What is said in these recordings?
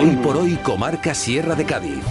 Hoy por hoy, comarca Sierra de Cádiz.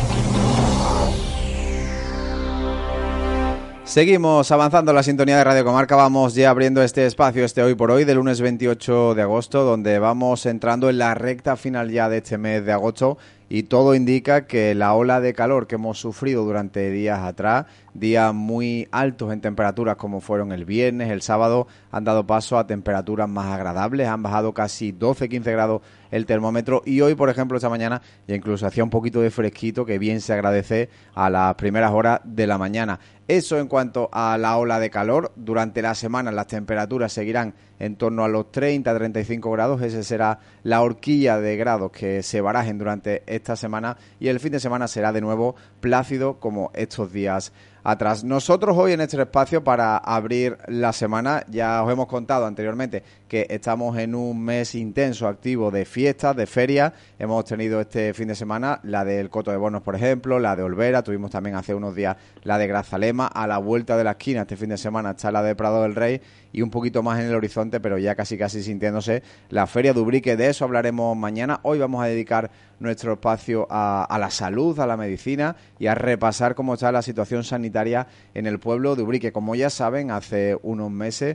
Seguimos avanzando en la sintonía de Radio Comarca, vamos ya abriendo este espacio, Hoy por Hoy, del lunes 28 de agosto, donde vamos entrando en la recta final ya de este mes de agosto y todo indica que la ola de calor que hemos sufrido durante días atrás, días muy altos en temperaturas como fueron el viernes, el sábado, han dado paso a temperaturas más agradables, han bajado casi 12-15 grados el termómetro y hoy, por ejemplo, esta mañana ya incluso hacía un poquito de fresquito que bien se agradece a las primeras horas de la mañana. Eso en cuanto a la ola de calor. Durante la semana las temperaturas seguirán en torno a los 30-35 grados. Esa será la horquilla de grados que se barajen durante esta semana y el fin de semana será de nuevo plácido como estos días atrás. Nosotros hoy en este espacio para abrir la semana, ya os hemos contado anteriormente que estamos en un mes intenso, activo de fiestas, de ferias. Hemos tenido este fin de semana la del Coto de Bonos, por ejemplo, la de Olvera, tuvimos también hace unos días la de Grazalema, a la vuelta de la esquina este fin de semana está la de Prado del Rey y un poquito más en el horizonte, pero ya casi sintiéndose la Feria de Ubrique. De eso hablaremos mañana. Hoy vamos a dedicar nuestro espacio a la salud, a la medicina y a repasar cómo está la situación sanitaria en el pueblo de Ubrique. Como ya saben, hace unos meses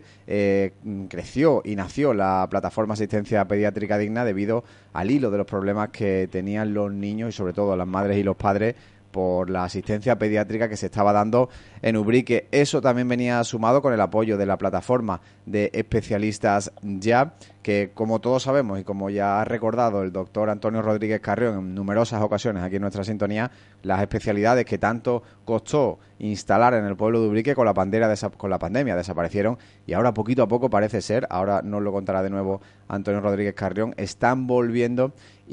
creció y nació la plataforma Asistencia Pediátrica Digna debido al hilo de los problemas que tenían los niños y sobre todo las madres y los padres por la asistencia pediátrica que se estaba dando en Ubrique. Eso también venía sumado con el apoyo de la plataforma de especialistas ya, que como todos sabemos y como ya ha recordado el doctor Antonio Rodríguez Carrión en numerosas ocasiones aquí en nuestra sintonía, las especialidades que tanto costó instalar en el pueblo de Ubrique con la pandemia desaparecieron y ahora poquito a poco parece ser, ahora nos lo contará de nuevo Antonio Rodríguez Carrión, están volviendo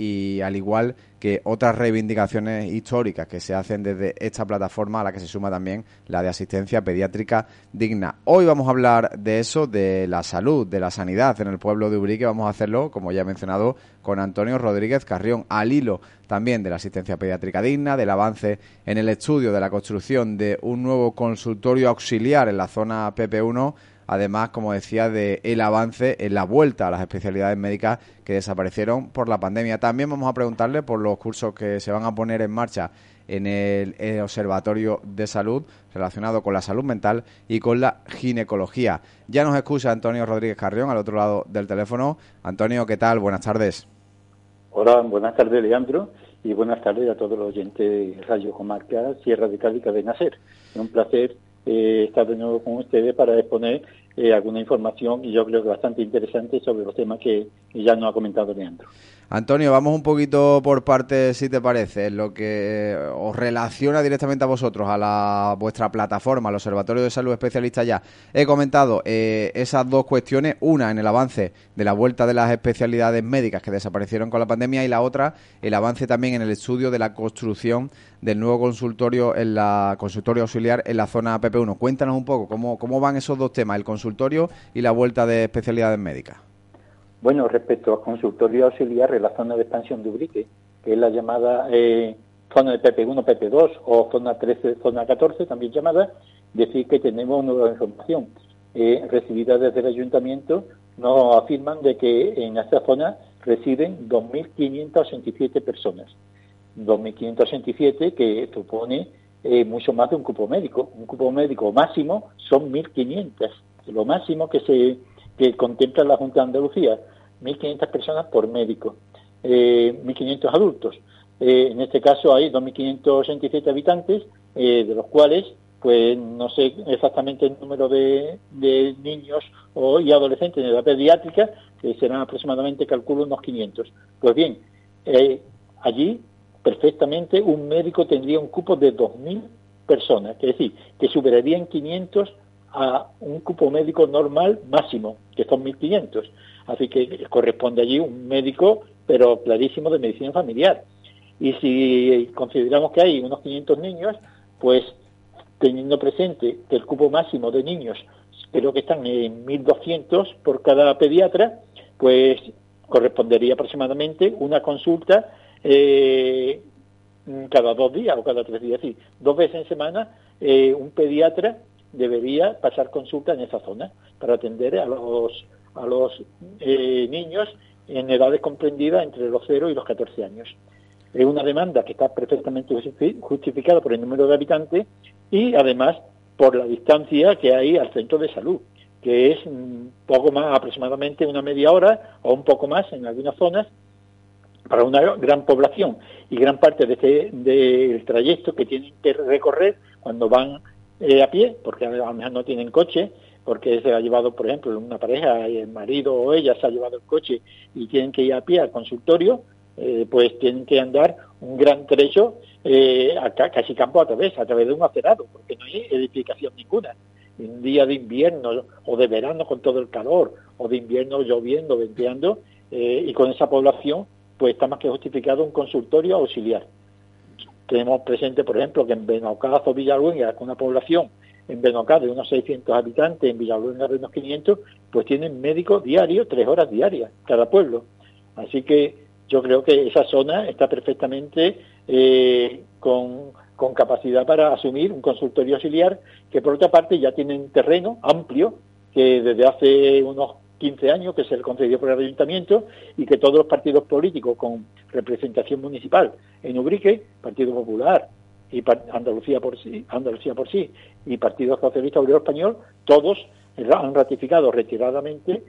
y al igual que otras reivindicaciones históricas que se hacen desde esta plataforma a la que se suma también la de asistencia pediátrica digna. Hoy vamos a hablar de eso, de la salud, de la sanidad en el pueblo de Ubrique. Vamos a hacerlo, como ya he mencionado, con Antonio Rodríguez Carrión, al hilo también de la asistencia pediátrica digna, del avance en el estudio de la construcción de un nuevo consultorio auxiliar en la zona PP1, además, como decía, de el avance en la vuelta a las especialidades médicas que desaparecieron por la pandemia. También vamos a preguntarle por los cursos que se van a poner en marcha en el Observatorio de Salud relacionado con la salud mental y con la ginecología. Ya nos escucha Antonio Rodríguez Carrión al otro lado del teléfono. Antonio, ¿qué tal? Buenas tardes. Hola, buenas tardes, Leandro, y buenas tardes a todos los oyentes de Radio Comarca Sierra de Cádiz de Nacer. Es un placer estar de nuevo con ustedes para exponer alguna información y yo creo que bastante interesante sobre los temas que ya nos ha comentado Leandro. Antonio, vamos un poquito por partes, si te parece, lo que os relaciona directamente a vosotros, a vuestra plataforma, al Observatorio de Salud Especialista ya. He comentado esas dos cuestiones, una en el avance de la vuelta de las especialidades médicas que desaparecieron con la pandemia y la otra, el avance también en el estudio de la construcción del nuevo consultorio auxiliar en la zona PP1. Cuéntanos un poco cómo van esos dos temas, el consultorio y la vuelta de especialidades médicas. Bueno, respecto al consultorio auxiliar en la zona de expansión de Ubrique, que es la llamada zona de PP1, PP2 o zona 13, zona 14, también llamada, decir que tenemos nueva información recibida desde el ayuntamiento. Nos afirman de que en esta zona residen 2.587 personas. 2.587 que supone mucho más de un cupo médico. Un cupo médico máximo son 1.500. Lo máximo que contempla la Junta de Andalucía, 1.500 personas por médico, 1.500 adultos. En este caso hay 2.587 habitantes, de los cuales, pues no sé exactamente el número de niños y adolescentes en edad pediátrica, que serán aproximadamente, calculo, unos 500. Pues bien, allí perfectamente un médico tendría un cupo de 2.000 personas, es decir, que superarían 500 a un cupo médico normal máximo, que son 1.500. Así que corresponde allí un médico, pero clarísimo, de medicina familiar. Y si consideramos que hay unos 500 niños, pues teniendo presente que el cupo máximo de niños creo que están en 1.200 por cada pediatra, pues correspondería aproximadamente una consulta cada 2 días o cada 3 días. Es decir, 2 veces en semana un pediatra debería pasar consulta en esa zona para atender a los niños en edades comprendidas entre los 0 y los 14 años. Es una demanda que está perfectamente justificada por el número de habitantes y además por la distancia que hay al centro de salud, que es un poco más, aproximadamente una media hora o un poco más en algunas zonas, para una gran población, y gran parte del trayecto que tienen que recorrer cuando van a pie, porque a lo mejor no tienen coche, porque se ha llevado, por ejemplo, una pareja, el marido o ella se ha llevado el coche y tienen que ir a pie al consultorio, pues tienen que andar un gran trecho, casi campo a través de un acerado, porque no hay edificación ninguna. Un día de invierno o de verano con todo el calor, o de invierno lloviendo, venteando, y con esa población, pues está más que justificado un consultorio auxiliar. Tenemos presente, por ejemplo, que en Benaucaz o Villaluenga, con una población en Benaucaz de unos 600 habitantes, en Villaluenga de unos 500, pues tienen médico diario, 3 horas diarias, cada pueblo. Así que yo creo que esa zona está perfectamente con capacidad para asumir un consultorio auxiliar, que por otra parte ya tienen terreno amplio, que desde hace unos 15 años que se le concedió por el ayuntamiento, y que todos los partidos políticos con representación municipal en Ubrique, Partido Popular y Andalucía por sí y Partido Socialista Obrero Español, todos han ratificado retiradamente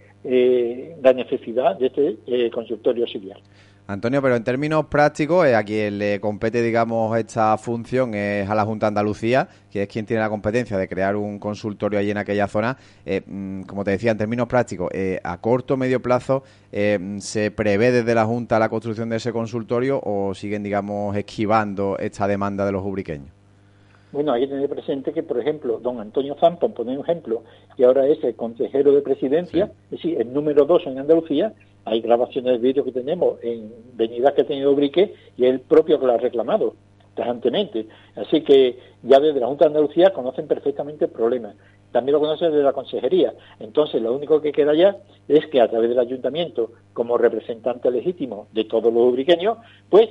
la necesidad de este consultorio auxiliar. Antonio, pero en términos prácticos, a quien le compete, digamos, esta función es a la Junta de Andalucía, que es quien tiene la competencia de crear un consultorio allí en aquella zona. Como te decía, en términos prácticos, ¿a corto o medio plazo se prevé desde la Junta la construcción de ese consultorio o siguen, digamos, esquivando esta demanda de los ubriqueños? Bueno, hay que tener presente que, por ejemplo, don Antonio Zampa, por poner un ejemplo, que ahora es el consejero de presidencia, sí, es decir, el número 2 en Andalucía. Hay grabaciones de vídeo que tenemos en venidas que ha tenido Ubrique y él propio que lo ha reclamado tajantemente. Así que ya desde la Junta de Andalucía conocen perfectamente el problema. También lo conocen desde la consejería. Entonces, lo único que queda ya es que a través del ayuntamiento, como representante legítimo de todos los ubriqueños, pues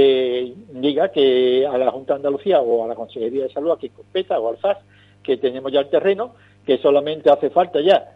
diga que a la Junta de Andalucía o a la Consejería de Salud, a quien competa, o al FAS, que tenemos ya el terreno, que solamente hace falta ya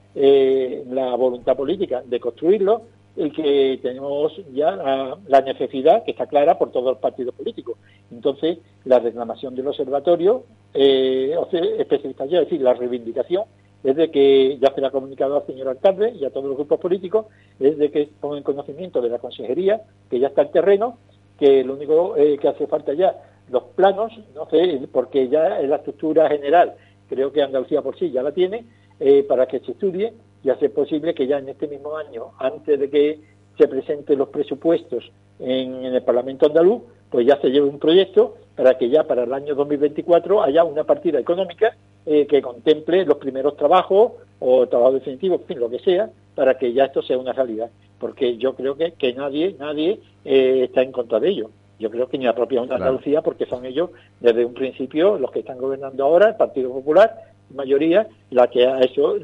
la voluntad política de construirlo, y que tenemos ya la necesidad, que está clara por todos los partidos políticos. Entonces, la reclamación del observatorio, especialista ya, es decir, la reivindicación, es de que ya se le ha comunicado al señor alcalde y a todos los grupos políticos, es de que pongan conocimiento de la consejería, que ya está el terreno, que lo único que hace falta ya, los planos, no sé, porque ya en la estructura general, creo que Andalucía por sí ya la tiene, para que se estudie y hacer posible que ya en este mismo año, antes de que se presenten los presupuestos en el Parlamento andaluz, pues ya se lleve un proyecto para que ya para el año 2024 haya una partida económica que contemple los primeros trabajos o trabajos definitivos, en fin, lo que sea, para que ya esto sea una realidad. Porque yo creo que nadie está en contra de ello. Yo creo que ni la propia Junta de Andalucía, porque son ellos desde un principio los que están gobernando ahora, el Partido Popular, mayoría, la que ha hecho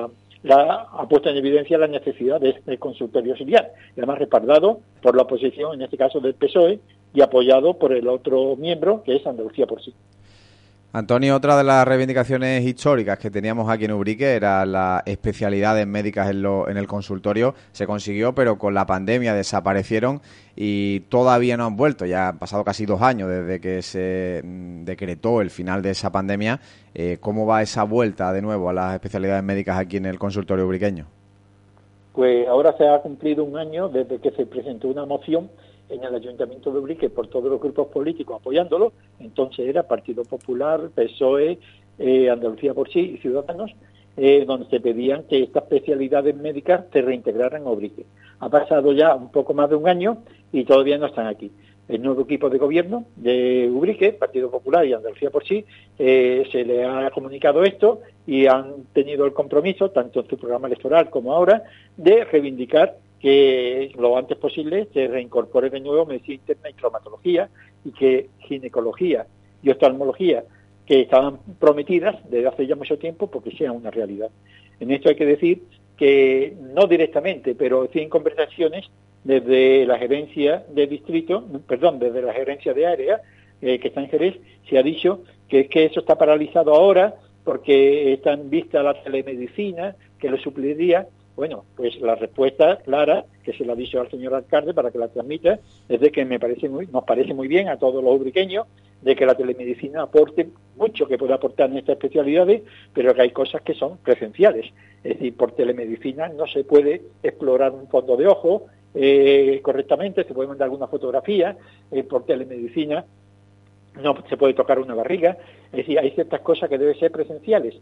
ha puesto en evidencia la necesidad de este consultorio auxiliar, y además respaldado por la oposición, en este caso del PSOE, y apoyado por el otro miembro, que es Andalucía por sí. Antonio, otra de las reivindicaciones históricas que teníamos aquí en Ubrique era las especialidades médicas en el consultorio. Se consiguió, pero con la pandemia desaparecieron y todavía no han vuelto. Ya han pasado casi 2 años desde que se decretó el final de esa pandemia. ¿Cómo va esa vuelta de nuevo a las especialidades médicas aquí en el consultorio ubriqueño? Pues ahora se ha cumplido 1 año desde que se presentó una moción en el Ayuntamiento de Ubrique por todos los grupos políticos apoyándolo. Entonces era Partido Popular, PSOE, Andalucía por sí y Ciudadanos, donde se pedían que estas especialidades médicas se reintegraran a Ubrique. Ha pasado ya un poco más de 1 año y todavía no están aquí. El nuevo equipo de gobierno de Ubrique, Partido Popular y Andalucía por sí, se le ha comunicado esto y han tenido el compromiso, tanto en su programa electoral como ahora, de reivindicar que lo antes posible se reincorpore de nuevo medicina interna y traumatología, y que ginecología y oftalmología, que estaban prometidas desde hace ya mucho tiempo, porque sean una realidad. En esto hay que decir que no directamente, pero sí en conversaciones desde la gerencia de distrito, desde la gerencia de área, que está en Jerez, se ha dicho que eso está paralizado ahora porque está en vista la telemedicina, que lo supliría, Bueno, pues la respuesta clara, que se la ha dicho al señor alcalde para que la transmita, es de que nos parece muy bien a todos los ubriqueños de que la telemedicina aporte mucho que puede aportar en estas especialidades, pero que hay cosas que son presenciales. Es decir, por telemedicina no se puede explorar un fondo de ojo correctamente, se puede mandar alguna fotografía, por telemedicina no se puede tocar una barriga. Es decir, hay ciertas cosas que deben ser presenciales.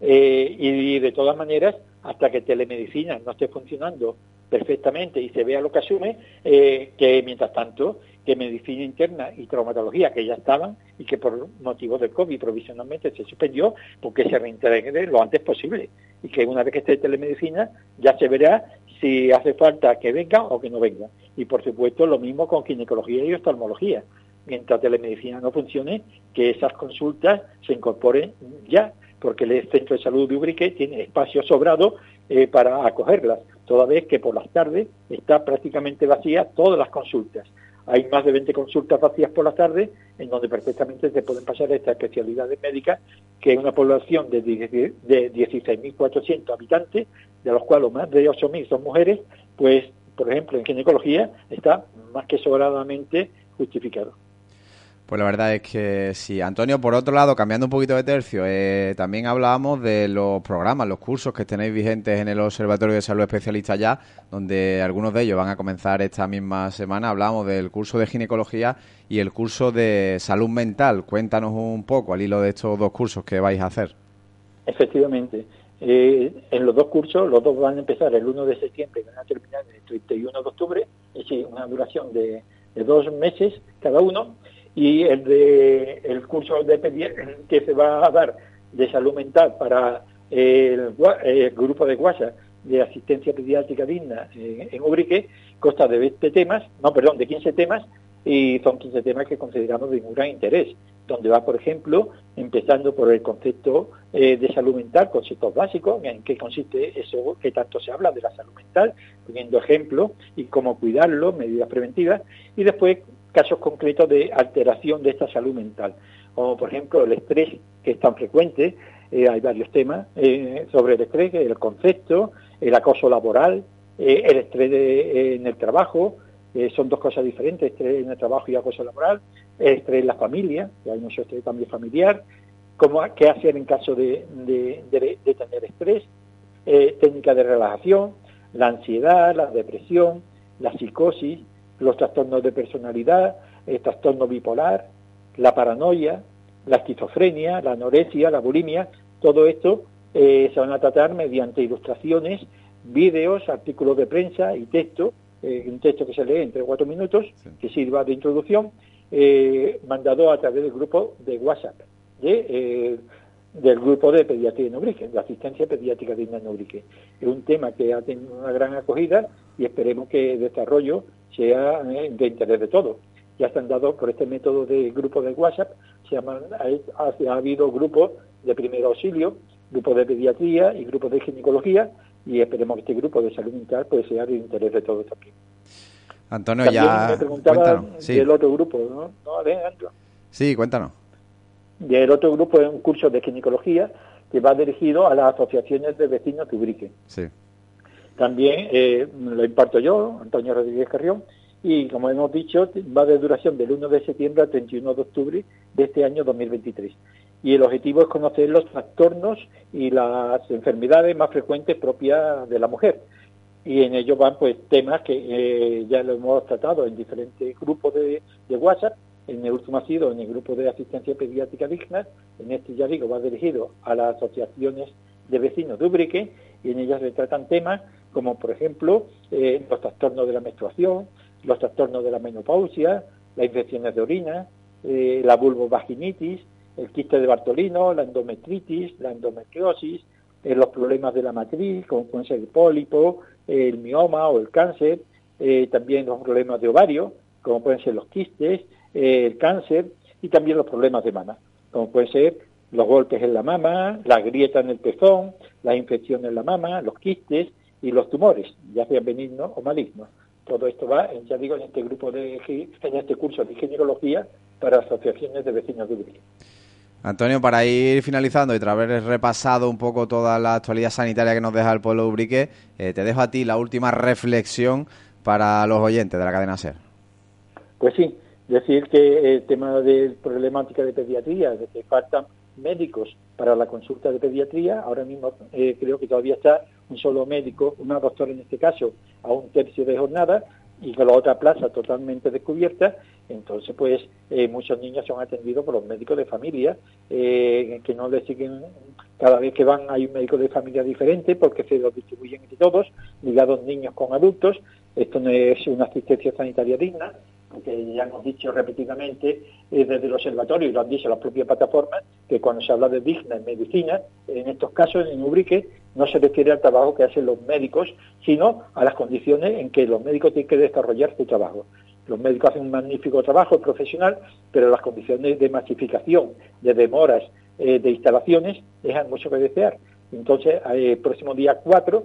Y de todas maneras, hasta que telemedicina no esté funcionando perfectamente y se vea lo que asume, que mientras tanto, que medicina interna y traumatología, que ya estaban y que por motivos del COVID provisionalmente se suspendió, porque se reintegre lo antes posible. Y que una vez que esté telemedicina, ya se verá si hace falta que venga o que no venga. Y por supuesto, lo mismo con ginecología y oftalmología. Mientras telemedicina no funcione, que esas consultas se incorporen ya, porque el Centro de Salud de Ubrique tiene espacio sobrado para acogerlas, toda vez que por las tardes está prácticamente vacía todas las consultas. Hay más de 20 consultas vacías por las tardes, en donde perfectamente se pueden pasar estas especialidades médicas, que es una población de 16.400 habitantes, de los cuales más de 8.000 son mujeres, pues, por ejemplo, en ginecología está más que sobradamente justificado. Pues la verdad es que sí. Antonio, por otro lado, cambiando un poquito de tercio, también hablábamos de los programas, los cursos que tenéis vigentes en el Observatorio de Salud Especialista ya, donde algunos de ellos van a comenzar esta misma semana. Hablábamos del curso de ginecología y el curso de salud mental. Cuéntanos un poco al hilo de estos dos cursos que vais a hacer. Efectivamente. En los dos cursos, los dos van a empezar el 1 de septiembre y van a terminar el 31 de octubre, es decir, una duración de 2 meses cada uno. Y el curso que se va a dar de salud mental para el grupo de WhatsApp de asistencia pediátrica digna en Ubrique consta de 15 temas, y son 15 temas que consideramos de un gran interés, donde va, por ejemplo, empezando por el concepto de salud mental, conceptos básicos, en qué consiste eso que tanto se habla de la salud mental, poniendo ejemplos y cómo cuidarlo, medidas preventivas, y después casos concretos de alteración de esta salud mental, como por ejemplo el estrés, que es tan frecuente. Hay varios temas sobre el estrés, el concepto, el acoso laboral, el estrés en el trabajo, son dos cosas diferentes, estrés en el trabajo y acoso laboral, el estrés en la familia, que hay mucho estrés también familiar, qué hacer en caso de tener estrés, técnicas de relajación, la ansiedad, la depresión, la psicosis, los trastornos de personalidad, el trastorno bipolar, la paranoia, la esquizofrenia, la anorexia, la bulimia. Todo esto se van a tratar mediante ilustraciones, vídeos, artículos de prensa y texto, un texto que se lee en 3 o 4 minutos, sí, que sirva de introducción, mandado a través del grupo de WhatsApp del grupo de pediatría en Ubrique, de asistencia pediátrica digna en Ubrique. Es un tema que ha tenido una gran acogida y esperemos que el desarrollo sea de interés de todos. Ya se han dado por este método de grupo de WhatsApp, ha habido grupos de primer auxilio, grupos de pediatría y grupos de ginecología, y esperemos que este grupo de salud mental pues sea de interés de todos también. Antonio, también ya me preguntaba sí, del otro grupo, ¿no, Alejandro? Sí, cuéntanos. Y el otro grupo es un curso de ginecología que va dirigido a las asociaciones de vecinos de Ubrique. Sí. También lo imparto yo, Antonio Rodríguez Carrión, y como hemos dicho, va de duración del 1 de septiembre al 31 de octubre de este año 2023. Y el objetivo es conocer los trastornos y las enfermedades más frecuentes propias de la mujer. Y en ello van pues temas que ya lo hemos tratado en diferentes grupos de WhatsApp. En el último ha sido en el grupo de asistencia pediátrica digna. En este, ya digo, va dirigido a las asociaciones de vecinos de Ubrique, y en ellas se tratan temas como, por ejemplo, los trastornos de la menstruación, los trastornos de la menopausia, las infecciones de orina, la vulvovaginitis, el quiste de Bartolino, la endometritis, la endometriosis, los problemas de la matriz, como pueden ser el pólipo, el mioma o el cáncer, también los problemas de ovario, como pueden ser los quistes, el cáncer, y también los problemas de mama, como pueden ser los golpes en la mama, la grieta en el pezón, las infecciones en la mama, los quistes y los tumores, ya sean benignos o malignos. Todo esto va, ya digo, en este grupo en este curso de ginecología para asociaciones de vecinos de Ubrique. Antonio, para ir finalizando y tras haber repasado un poco toda la actualidad sanitaria que nos deja el pueblo de Ubrique, te dejo a ti la última reflexión para los oyentes de la cadena SER. Pues sí, decir que el tema de problemática de pediatría, de que faltan médicos para la consulta de pediatría, ahora mismo creo que todavía está un solo médico, una doctora en este caso, a un tercio de jornada, y con la otra plaza totalmente descubierta. Entonces pues muchos niños son atendidos por los médicos de familia, que no les siguen, cada vez que van hay un médico de familia diferente porque se los distribuyen entre todos, ligados niños con adultos. Esto no es una asistencia sanitaria digna, porque ya hemos dicho repetidamente desde el observatorio, y lo han dicho las propias plataformas, que cuando se habla de digna en medicina, en estos casos en Ubrique, no se refiere al trabajo que hacen los médicos, sino a las condiciones en que los médicos tienen que desarrollar su trabajo. Los médicos hacen un magnífico trabajo profesional, pero las condiciones de masificación, de demoras, de instalaciones, dejan mucho que desear. Entonces, el próximo día 4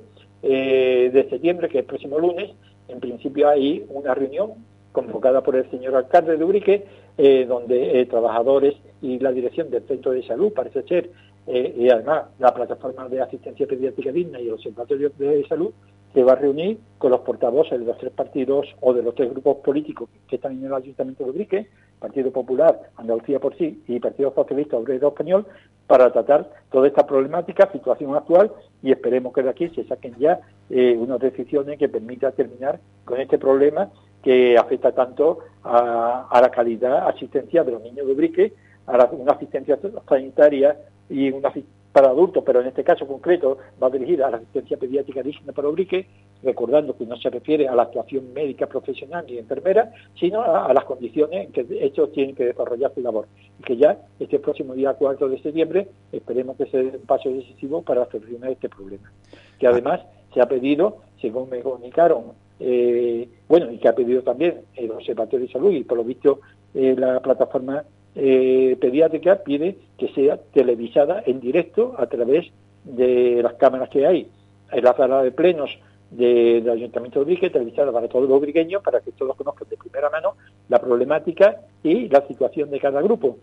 de septiembre, que es el próximo lunes, en principio hay una reunión convocada por el señor alcalde de Ubrique, donde trabajadores y la dirección del centro de salud, parece ser, y además la plataforma de asistencia pediátrica digna y el observatorio de salud, se va a reunir con los portavoces de los 3 partidos o de los 3 grupos políticos que están en el Ayuntamiento de Ubrique, Partido Popular, Andalucía por sí y Partido Socialista Obrero Español, para tratar toda esta problemática, situación actual, y esperemos que de aquí se saquen ya unas decisiones que permitan terminar con este problema que afecta tanto a la calidad asistencial de los niños de Ubrique, a una asistencia sanitaria y una para adultos, pero en este caso concreto va dirigida a la asistencia pediátrica digna para Ubrique, recordando que no se refiere a la actuación médica profesional ni enfermera, sino a las condiciones en que ellos tienen que desarrollar su labor. Y que ya este próximo día 4 de septiembre esperemos que sea un paso decisivo para solucionar este problema. Que además se ha pedido, según me comunicaron, y que ha pedido también el Observatorio de Salud y por lo visto la plataforma pediátrica pide que sea televisada en directo a través de las cámaras que hay en la sala de plenos del Ayuntamiento de Ubrique, televisada para todos los ubriqueños, para que todos conozcan de primera mano la problemática y la situación de cada grupo,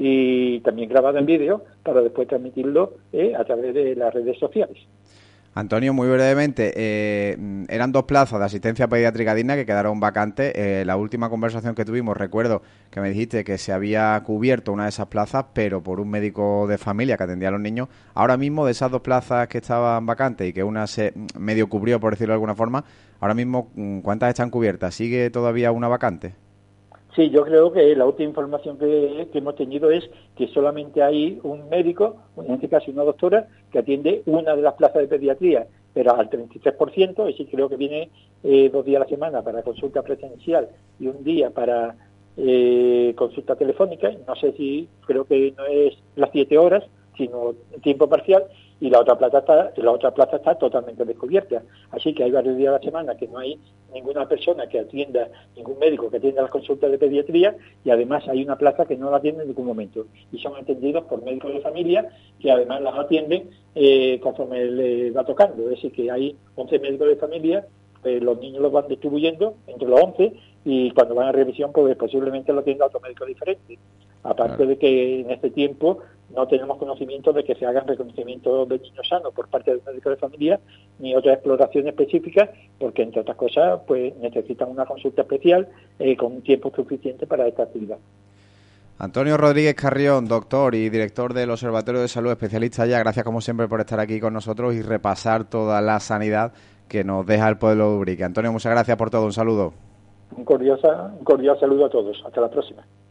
y también grabada en vídeo para después transmitirlo a través de las redes sociales. Antonio, muy brevemente, eran 2 plazas de asistencia pediátrica digna que quedaron vacantes. La última conversación que tuvimos, recuerdo que me dijiste que se había cubierto una de esas plazas, pero por un médico de familia que atendía a los niños. Ahora mismo, de esas 2 plazas que estaban vacantes y que una se medio cubrió, por decirlo de alguna forma, ahora mismo, ¿cuántas están cubiertas? ¿Sigue todavía una vacante? Sí, yo creo que la última información que hemos tenido es que solamente hay un médico, en este caso una doctora, que atiende una de las plazas de pediatría, pero al 33%, y sí creo que viene 2 días a la semana para consulta presencial y un día para consulta telefónica. No sé si, creo que no es las 7 horas, sino tiempo parcial, y la otra plaza está totalmente descubierta. Así que hay varios días a la semana que no hay ninguna persona que atienda, ningún médico que atienda las consultas de pediatría, y además hay una plaza que no la atiende en ningún momento. Y son atendidos por médicos de familia que además las atienden conforme les va tocando. Es decir, que hay 11 médicos de familia, los niños los van distribuyendo entre los 11, y cuando van a revisión pues posiblemente lo atienda otro médico diferente. Aparte de que en este tiempo no tenemos conocimiento de que se hagan reconocimientos de niños sanos por parte del médico de familia, ni otras exploraciones específicas, porque entre otras cosas pues necesitan una consulta especial con un tiempo suficiente para esta actividad. Antonio Rodríguez Carrión, doctor y director del Observatorio de Salud, especialista ya, gracias como siempre por estar aquí con nosotros y repasar toda la sanidad que nos deja el pueblo de Ubrique. Antonio, muchas gracias por todo, un saludo. Un cordial saludo a todos, hasta la próxima.